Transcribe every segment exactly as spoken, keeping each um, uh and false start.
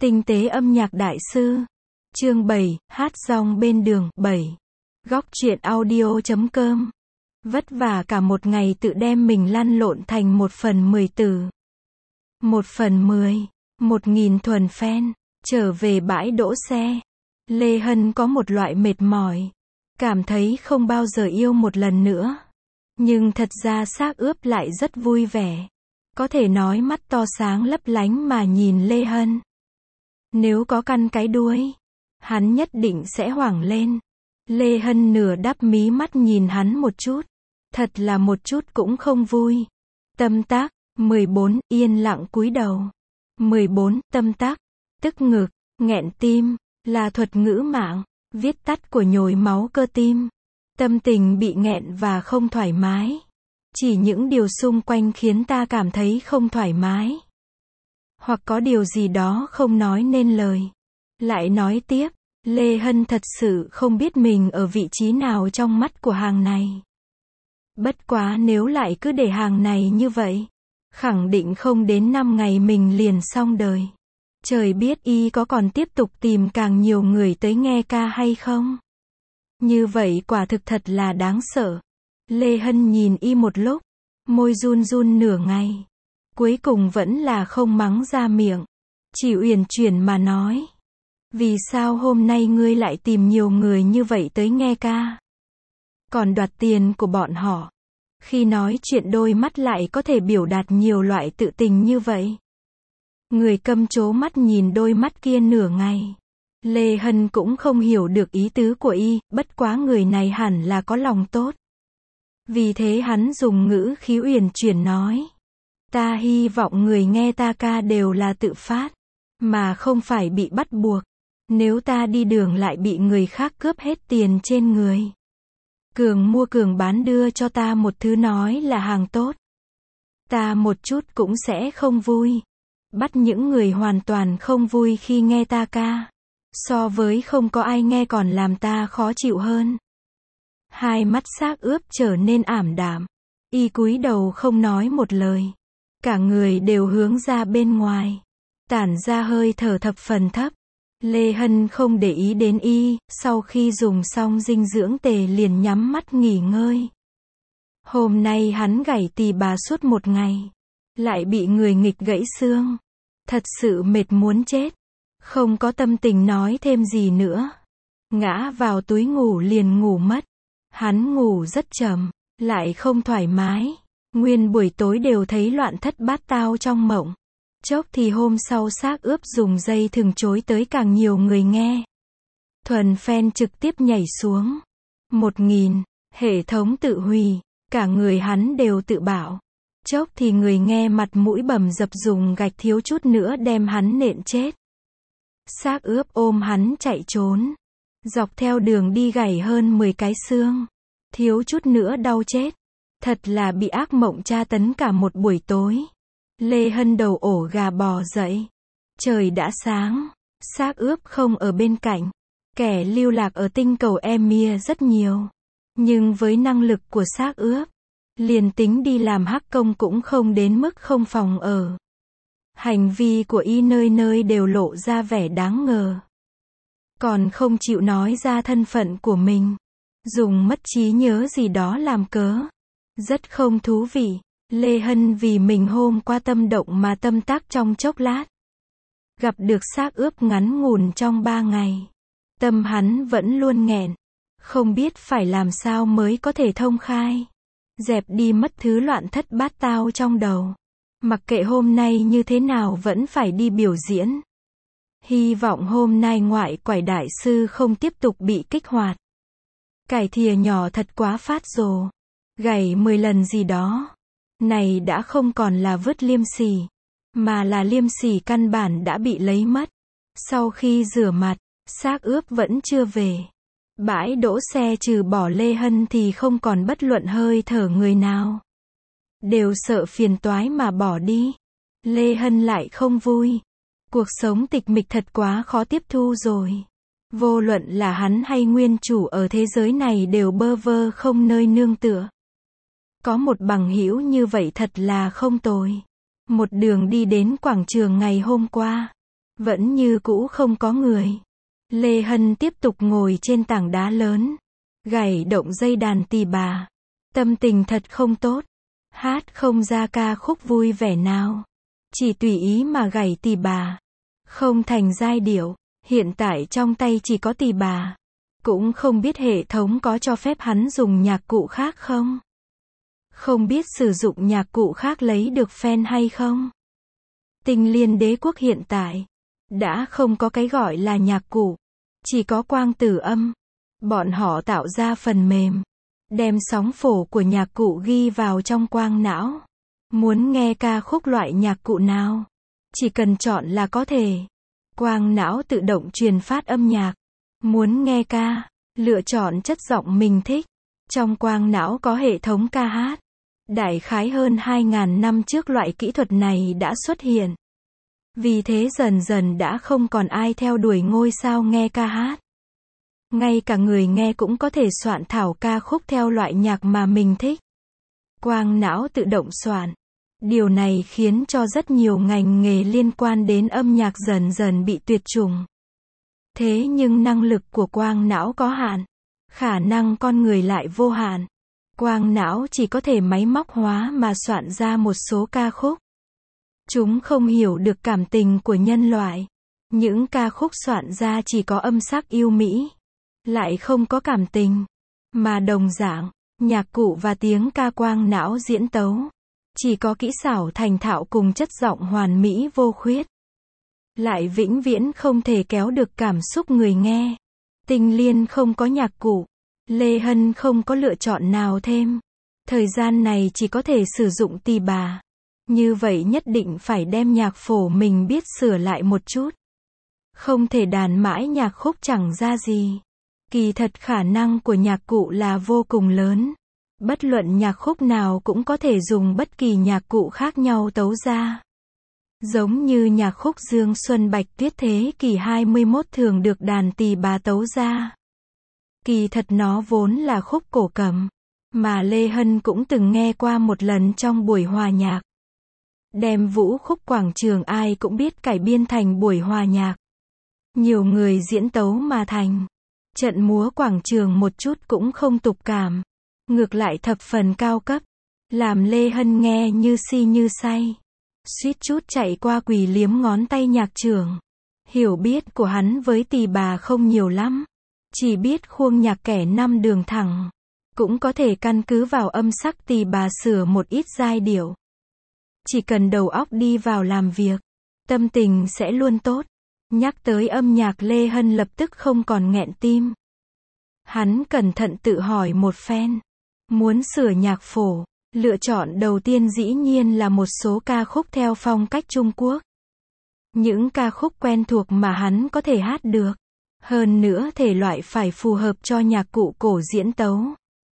Tinh tế âm nhạc đại sư. Chương bảy, hát rong bên đường. bảy. Góc truyện audio chấm com. Vất vả cả một ngày tự đem mình lăn lộn thành một phần mười từ. Một phần mười. Một nghìn thuần fan. Trở về bãi đỗ xe. Lê Hân có một loại mệt mỏi. Cảm thấy không bao giờ yêu một lần nữa. Nhưng thật ra xác ướp lại rất vui vẻ. Có thể nói mắt to sáng lấp lánh mà nhìn Lê Hân. Nếu có căn cái đuôi, hắn nhất định sẽ hoảng lên. Lê Hân nửa đắp mí mắt nhìn hắn một chút. Thật là một chút cũng không vui. Tâm tác. mười bốn. Yên lặng cúi đầu. mười bốn. Tâm tác. Tức ngực. Nghẹn tim. Là thuật ngữ mạng. Viết tắt của nhồi máu cơ tim. Tâm tình bị nghẹn và không thoải mái. Chỉ những điều xung quanh khiến ta cảm thấy không thoải mái. Hoặc có điều gì đó không nói nên lời. Lại nói tiếp, Lê Hân thật sự không biết mình ở vị trí nào trong mắt của hàng này. Bất quá nếu lại cứ để hàng này như vậy, khẳng định không đến năm ngày mình liền xong đời. Trời biết y có còn tiếp tục tìm càng nhiều người tới nghe ca hay không? Như vậy quả thực thật là đáng sợ. Lê Hân nhìn y một lúc, môi run run nửa ngày. Cuối cùng vẫn là không mắng ra miệng. Chỉ uyển chuyển mà nói. Vì sao hôm nay ngươi lại tìm nhiều người như vậy tới nghe ca? Còn đoạt tiền của bọn họ. Khi nói chuyện đôi mắt lại có thể biểu đạt nhiều loại tự tình như vậy. Người câm chố mắt nhìn đôi mắt kia nửa ngày. Lê Hân cũng không hiểu được ý tứ của y, bất quá người này hẳn là có lòng tốt. Vì thế hắn dùng ngữ khí uyển chuyển nói. Ta hy vọng người nghe ta ca đều là tự phát, mà không phải bị bắt buộc. Nếu ta đi đường lại bị người khác cướp hết tiền trên người. Cường mua cường bán đưa cho ta một thứ nói là hàng tốt. Ta một chút cũng sẽ không vui. Bắt những người hoàn toàn không vui khi nghe ta ca. So với không có ai nghe còn làm ta khó chịu hơn. Hai mắt xác ướp trở nên ảm đạm. Y cúi đầu không nói một lời. Cả người đều hướng ra bên ngoài. Tản ra hơi thở thập phần thấp. Lê Hân không để ý đến y, sau khi dùng xong dinh dưỡng tề liền nhắm mắt nghỉ ngơi. Hôm nay hắn gảy tỳ bà suốt một ngày. Lại bị người nghịch gãy xương. Thật sự mệt muốn chết. Không có tâm tình nói thêm gì nữa. Ngã vào túi ngủ liền ngủ mất. Hắn ngủ rất chậm, lại không thoải mái. Nguyên buổi tối đều thấy loạn thất bát tao trong mộng. Chốc thì hôm sau xác ướp dùng dây thừng chối tới càng nhiều người nghe. Thuần fan trực tiếp nhảy xuống. Một nghìn. Hệ thống tự hủy. Cả người hắn đều tự bảo. Chốc thì người nghe mặt mũi bầm dập dùng gạch thiếu chút nữa đem hắn nện chết. Xác ướp ôm hắn chạy trốn. Dọc theo đường đi gảy hơn mười cái xương. Thiếu chút nữa đau chết. Thật là bị ác mộng tra tấn cả một buổi tối. Lê Hân đầu ổ gà bò dậy. Trời đã sáng. Xác ướp không ở bên cạnh. Kẻ lưu lạc ở tinh cầu Emir rất nhiều. Nhưng với năng lực của xác ướp, liền tính đi làm hắc công cũng không đến mức không phòng ở. Hành vi của y nơi nơi đều lộ ra vẻ đáng ngờ. Còn không chịu nói ra thân phận của mình. Dùng mất trí nhớ gì đó làm cớ. Rất không thú vị. Lê Hân vì mình hôm qua tâm động mà tâm tác trong chốc lát. Gặp được xác ướp ngắn ngủn trong ba ngày. Tâm hắn vẫn luôn nghẹn. Không biết phải làm sao mới có thể thông khai. Dẹp đi mất thứ loạn thất bát tao trong đầu. Mặc kệ hôm nay như thế nào vẫn phải đi biểu diễn. Hy vọng hôm nay ngoại quải đại sư không tiếp tục bị kích hoạt. Cải thìa nhỏ thật quá phát rồ. Gảy mười lần gì đó. Này đã không còn là vứt liêm sỉ. Mà là liêm sỉ căn bản đã bị lấy mất. Sau khi rửa mặt, xác ướp vẫn chưa về. Bãi đỗ xe trừ bỏ Lê Hân thì không còn bất luận hơi thở người nào. Đều sợ phiền toái mà bỏ đi. Lê Hân lại không vui. Cuộc sống tịch mịch thật quá khó tiếp thu rồi. Vô luận là hắn hay nguyên chủ ở thế giới này đều bơ vơ không nơi nương tựa. Có một bằng hữu như vậy thật là không tồi. Một đường đi đến quảng trường ngày hôm qua. Vẫn như cũ không có người. Lê Hân tiếp tục ngồi trên tảng đá lớn, gảy động dây đàn tỳ bà. Tâm tình thật không tốt. Hát không ra ca khúc vui vẻ nào. Chỉ tùy ý mà gảy tỳ bà. Không thành giai điệu. Hiện tại trong tay chỉ có tỳ bà. Cũng không biết hệ thống có cho phép hắn dùng nhạc cụ khác không? Không biết sử dụng nhạc cụ khác lấy được fan hay không? Tinh Liên Đế quốc hiện tại đã không có cái gọi là nhạc cụ, chỉ có quang tử âm. Bọn họ tạo ra phần mềm, đem sóng phổ của nhạc cụ ghi vào trong quang não. Muốn nghe ca khúc loại nhạc cụ nào, chỉ cần chọn là có thể. Quang não tự động truyền phát âm nhạc. Muốn nghe ca, lựa chọn chất giọng mình thích. Trong quang não có hệ thống ca hát. Đại khái hơn hai nghìn năm trước loại kỹ thuật này đã xuất hiện. Vì thế dần dần đã không còn ai theo đuổi ngôi sao nghe ca hát. Ngay cả người nghe cũng có thể soạn thảo ca khúc theo loại nhạc mà mình thích. Quang não tự động soạn. Điều này khiến cho rất nhiều ngành nghề liên quan đến âm nhạc dần dần bị tuyệt chủng. Thế nhưng năng lực của quang não có hạn. Khả năng con người lại vô hạn. Quang não chỉ có thể máy móc hóa mà soạn ra một số ca khúc. Chúng không hiểu được cảm tình của nhân loại. Những ca khúc soạn ra chỉ có âm sắc yêu mỹ, lại không có cảm tình. Mà đồng dạng, nhạc cụ và tiếng ca quang não diễn tấu, chỉ có kỹ xảo thành thạo cùng chất giọng hoàn mỹ vô khuyết. Lại vĩnh viễn không thể kéo được cảm xúc người nghe. Tinh Liên không có nhạc cụ. Lê Hân không có lựa chọn nào thêm. Thời gian này chỉ có thể sử dụng tỳ bà. Như vậy nhất định phải đem nhạc phổ mình biết sửa lại một chút. Không thể đàn mãi nhạc khúc chẳng ra gì. Kỳ thật khả năng của nhạc cụ là vô cùng lớn. Bất luận nhạc khúc nào cũng có thể dùng bất kỳ nhạc cụ khác nhau tấu ra. Giống như nhạc khúc Dương Xuân Bạch Tuyết thế kỷ hai mươi mốt thường được đàn tỳ bà tấu ra. Kỳ thật nó vốn là khúc cổ cầm, mà Lê Hân cũng từng nghe qua một lần trong buổi hòa nhạc. Đem vũ khúc quảng trường ai cũng biết cải biên thành buổi hòa nhạc. Nhiều người diễn tấu mà thành. Trận múa quảng trường một chút cũng không tục cảm. Ngược lại thập phần cao cấp. Làm Lê Hân nghe như si như say. Suýt chút chạy qua quỳ liếm ngón tay nhạc trưởng. Hiểu biết của hắn với tỳ bà không nhiều lắm. Chỉ biết khuôn nhạc kẻ năm đường thẳng. Cũng có thể căn cứ vào âm sắc tỳ bà sửa một ít giai điệu. Chỉ cần đầu óc đi vào làm việc, tâm tình sẽ luôn tốt. Nhắc tới âm nhạc Lê Hân lập tức không còn nghẹn tim. Hắn cẩn thận tự hỏi một phen. Muốn sửa nhạc phổ, lựa chọn đầu tiên dĩ nhiên là một số ca khúc theo phong cách Trung Quốc. Những ca khúc quen thuộc mà hắn có thể hát được. Hơn nữa thể loại phải phù hợp cho nhạc cụ cổ diễn tấu.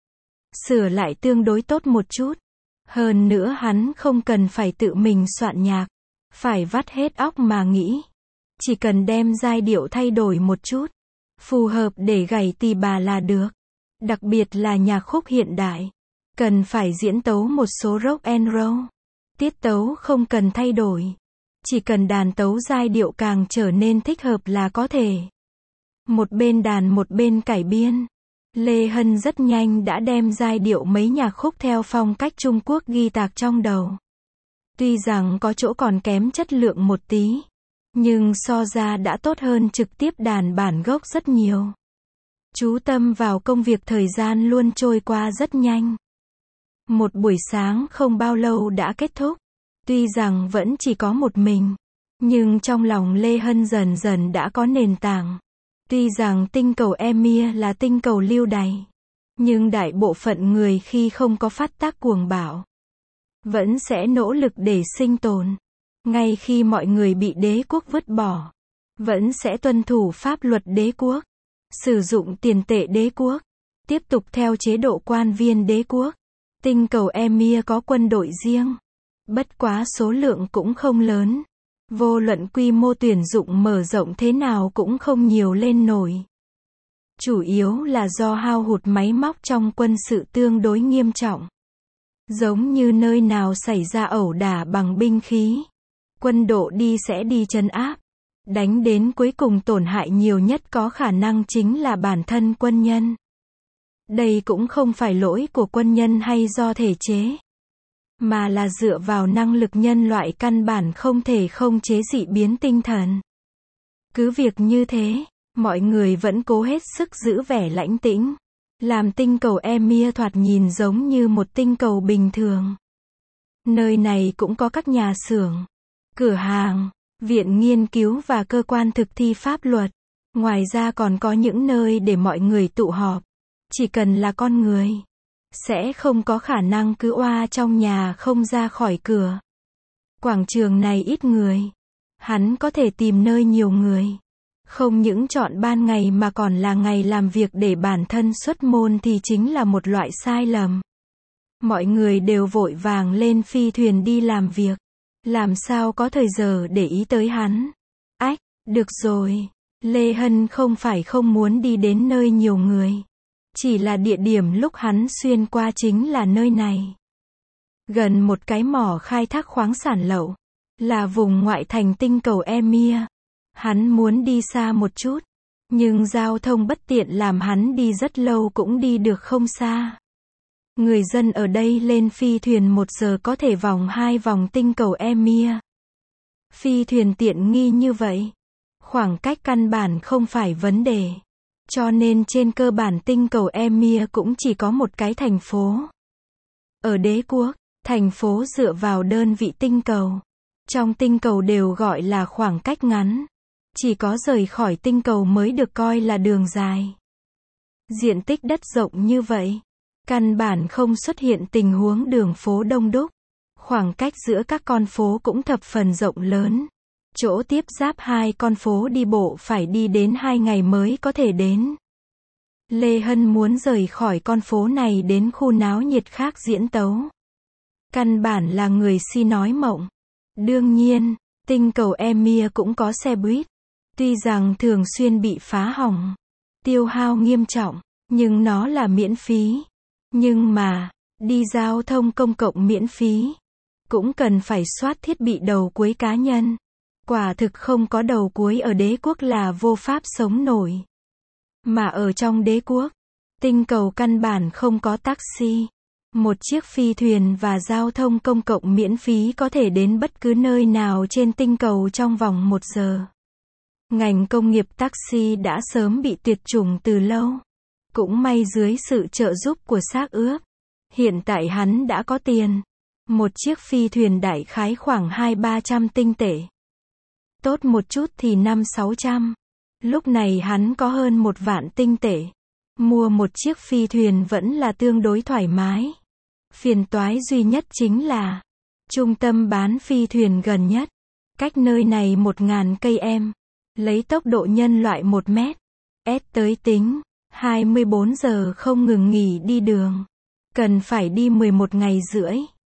Sửa lại tương đối tốt một chút. Hơn nữa hắn không cần phải tự mình soạn nhạc. Phải vắt hết óc mà nghĩ. Chỉ cần đem giai điệu thay đổi một chút. Phù hợp để gảy tỳ bà là được. Đặc biệt là nhạc khúc hiện đại. Cần phải diễn tấu một số rock and roll. Tiết tấu không cần thay đổi. Chỉ cần đàn tấu giai điệu càng trở nên thích hợp là có thể. Một bên đàn một bên cải biên. Lê Hân rất nhanh đã đem giai điệu mấy nhạc khúc theo phong cách Trung Quốc ghi tạc trong đầu. Tuy rằng có chỗ còn kém chất lượng một tí, nhưng so ra đã tốt hơn trực tiếp đàn bản gốc rất nhiều. Chú tâm vào công việc, thời gian luôn trôi qua rất nhanh. Một buổi sáng không bao lâu đã kết thúc. Tuy rằng vẫn chỉ có một mình, nhưng trong lòng Lê Hân dần dần đã có nền tảng. Tuy rằng tinh cầu Emir là tinh cầu lưu đày, nhưng đại bộ phận người khi không có phát tác cuồng bạo, vẫn sẽ nỗ lực để sinh tồn. Ngay khi mọi người bị đế quốc vứt bỏ, vẫn sẽ tuân thủ pháp luật đế quốc, sử dụng tiền tệ đế quốc, tiếp tục theo chế độ quan viên đế quốc. Tinh cầu Emir có quân đội riêng, bất quá số lượng cũng không lớn. Vô luận quy mô tuyển dụng mở rộng thế nào cũng không nhiều lên nổi. Chủ yếu là do hao hụt máy móc trong quân sự tương đối nghiêm trọng. Giống như nơi nào xảy ra ẩu đả bằng binh khí, quân đội đi sẽ đi trấn áp. Đánh đến cuối cùng tổn hại nhiều nhất có khả năng chính là bản thân quân nhân. Đây cũng không phải lỗi của quân nhân hay do thể chế, mà là dựa vào năng lực nhân loại căn bản không thể không chế dị biến tinh thần. Cứ việc như thế, mọi người vẫn cố hết sức giữ vẻ lãnh tĩnh, làm tinh cầu Emir thoạt nhìn giống như một tinh cầu bình thường. Nơi này cũng có các nhà xưởng, cửa hàng, viện nghiên cứu và cơ quan thực thi pháp luật. Ngoài ra còn có những nơi để mọi người tụ họp. Chỉ cần là con người, sẽ không có khả năng cứ oa trong nhà không ra khỏi cửa. Quảng trường này ít người, hắn có thể tìm nơi nhiều người. Không những chọn ban ngày mà còn là ngày làm việc để bản thân xuất môn thì chính là một loại sai lầm. Mọi người đều vội vàng lên phi thuyền đi làm việc. Làm sao có thời giờ để ý tới hắn. Ách, được rồi. Lê Hân không phải không muốn đi đến nơi nhiều người. Chỉ là địa điểm lúc hắn xuyên qua chính là nơi này. Gần một cái mỏ khai thác khoáng sản lậu. Là vùng ngoại thành tinh cầu Emir. Hắn muốn đi xa một chút. Nhưng giao thông bất tiện làm hắn đi rất lâu cũng đi được không xa. Người dân ở đây lên phi thuyền một giờ có thể vòng hai vòng tinh cầu Emir. Phi thuyền tiện nghi như vậy. Khoảng cách căn bản không phải vấn đề. Cho nên trên cơ bản tinh cầu Emir cũng chỉ có một cái thành phố. Ở đế quốc, thành phố dựa vào đơn vị tinh cầu. Trong tinh cầu đều gọi là khoảng cách ngắn. Chỉ có rời khỏi tinh cầu mới được coi là đường dài. Diện tích đất rộng như vậy, căn bản không xuất hiện tình huống đường phố đông đúc. Khoảng cách giữa các con phố cũng thập phần rộng lớn. Chỗ tiếp giáp hai con phố đi bộ phải đi đến hai ngày mới có thể đến. Lê Hân muốn rời khỏi con phố này đến khu náo nhiệt khác diễn tấu. Căn bản là người si nói mộng. Đương nhiên, tinh cầu Emir cũng có xe buýt. Tuy rằng thường xuyên bị phá hỏng, tiêu hao nghiêm trọng, nhưng nó là miễn phí. Nhưng mà, đi giao thông công cộng miễn phí, cũng cần phải soát thiết bị đầu cuối cá nhân. Quả thực không có đầu cuối ở đế quốc là vô pháp sống nổi. Mà ở trong đế quốc, tinh cầu căn bản không có taxi. Một chiếc phi thuyền và giao thông công cộng miễn phí có thể đến bất cứ nơi nào trên tinh cầu trong vòng một giờ. Ngành công nghiệp taxi đã sớm bị tuyệt chủng từ lâu. Cũng may dưới sự trợ giúp của xác ướp. Hiện tại hắn đã có tiền. Một chiếc phi thuyền đại khái khoảng hai ba trăm tinh tệ. Tốt một chút thì năm sáu trăm. Lúc này hắn có hơn một vạn tinh tệ. Mua một chiếc phi thuyền vẫn là tương đối thoải mái. Phiền toái duy nhất chính là trung tâm bán phi thuyền gần nhất. Cách nơi này một ngàn cây em. Lấy tốc độ nhân loại một mét. S tới tính. hai mươi bốn giờ không ngừng nghỉ đi đường. Cần phải đi mười một ngày rưỡi.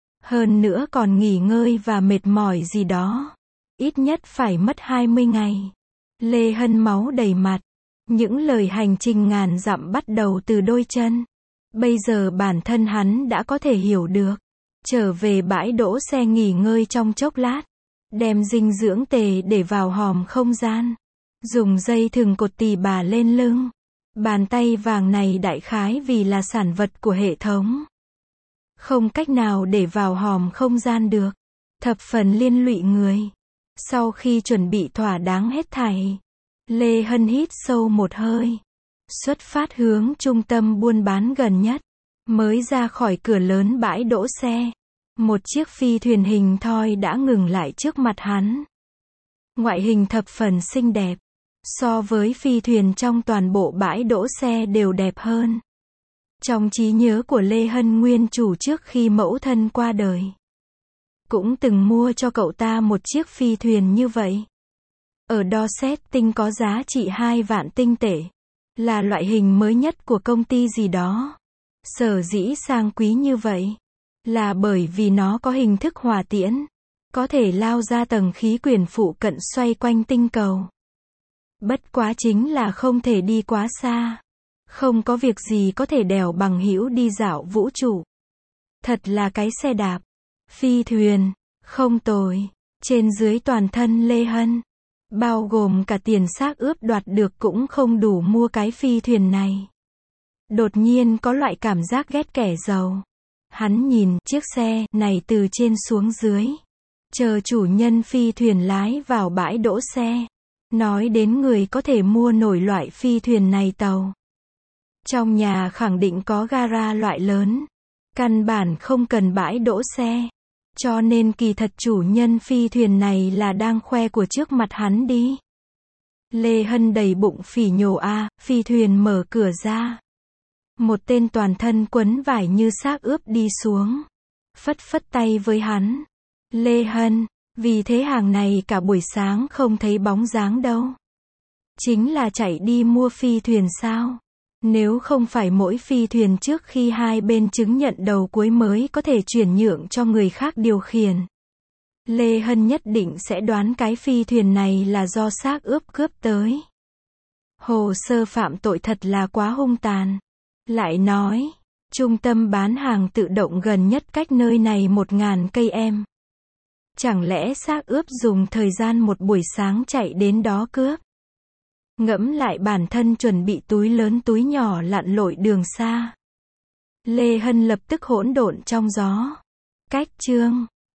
Hơn nữa còn nghỉ ngơi và mệt mỏi gì đó. Ít nhất phải mất hai mươi ngày. Lê Hân máu đầy mặt. Những lời hành trình ngàn dặm bắt đầu từ đôi chân. Bây giờ bản thân hắn đã có thể hiểu được. Trở về bãi đỗ xe nghỉ ngơi trong chốc lát. Đem dinh dưỡng tề để vào hòm không gian. Dùng dây thừng cột tì bà lên lưng. Bàn tay vàng này đại khái vì là sản vật của hệ thống. Không cách nào để vào hòm không gian được. Thập phần liên lụy người. Sau khi chuẩn bị thỏa đáng hết thảy, Lê Hân hít sâu một hơi. Xuất phát hướng trung tâm buôn bán gần nhất. Mới ra khỏi cửa lớn bãi đỗ xe. Một chiếc phi thuyền hình thoi đã ngừng lại trước mặt hắn. Ngoại hình thập phần xinh đẹp. So với phi thuyền trong toàn bộ bãi đỗ xe đều đẹp hơn. Trong trí nhớ của Lê Hân nguyên chủ trước khi mẫu thân qua đời, cũng từng mua cho cậu ta một chiếc phi thuyền như vậy. Ở Dorset tinh có giá trị hai vạn tinh tệ. Là loại hình mới nhất của công ty gì đó. Sở dĩ sang quý như vậy. Là bởi vì nó có hình thức hỏa tiễn. Có thể lao ra tầng khí quyển phụ cận xoay quanh tinh cầu. Bất quá chính là không thể đi quá xa. Không có việc gì có thể đèo bằng hữu đi dạo vũ trụ. Thật là cái xe đạp. Phi thuyền. Không tồi. Trên dưới toàn thân Lê Hân. bao gồm cả tiền xác ướp đoạt được cũng không đủ mua cái phi thuyền này. Đột nhiên có loại cảm giác ghét kẻ giàu. Hắn nhìn chiếc xe này từ trên xuống dưới. Chờ chủ nhân phi thuyền lái vào bãi đỗ xe. Nói đến người có thể mua nổi loại phi thuyền này tàu. Trong nhà khẳng định có gara loại lớn. Căn bản không cần bãi đỗ xe. Cho nên kỳ thật chủ nhân phi thuyền này là đang khoe của trước mặt hắn đi. Lê Hân đầy bụng phỉ nhổ a, phi thuyền mở cửa ra. Một tên toàn thân quấn vải như xác ướp đi xuống. Phất phất tay với hắn. Lê Hân, vì thế hàng này cả buổi sáng không thấy bóng dáng đâu. Chính là chạy đi mua phi thuyền sao? Nếu không phải mỗi phi thuyền trước khi hai bên chứng nhận đầu cuối mới có thể chuyển nhượng cho người khác điều khiển. Lê Hân nhất định sẽ đoán cái phi thuyền này là do xác ướp cướp tới. Hồ sơ phạm tội thật là quá hung tàn. Lại nói, trung tâm bán hàng tự động gần nhất cách nơi này một ngàn cây em. Chẳng lẽ xác ướp dùng thời gian một buổi sáng chạy đến đó cướp? Ngẫm lại bản thân chuẩn bị túi lớn túi nhỏ lặn lội đường xa. Lê Hân lập tức hỗn độn trong gió. Cách chương